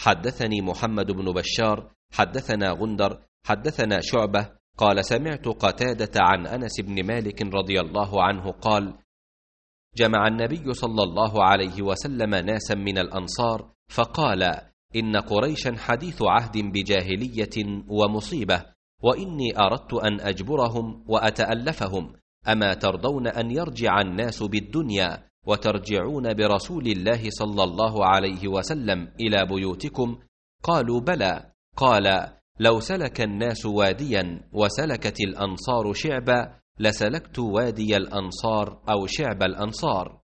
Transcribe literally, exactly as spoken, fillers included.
حدثني محمد بن بشار حدثنا غندر حدثنا شعبة قال سمعت قتادة عن أنس بن مالك رضي الله عنه قال جمع النبي صلى الله عليه وسلم ناسا من الأنصار فقال إن قريشا حديث عهد بجاهلية ومصيبة، وإني أردت أن أجبرهم وأتألفهم، أما ترضون أن يرجع الناس بالدنيا وترجعون برسول الله صلى الله عليه وسلم إلى بيوتكم؟ قالوا بلى. قال لو سلك الناس واديا وسلكت الأنصار شعبا لسلكت وادي الأنصار أو شعب الأنصار.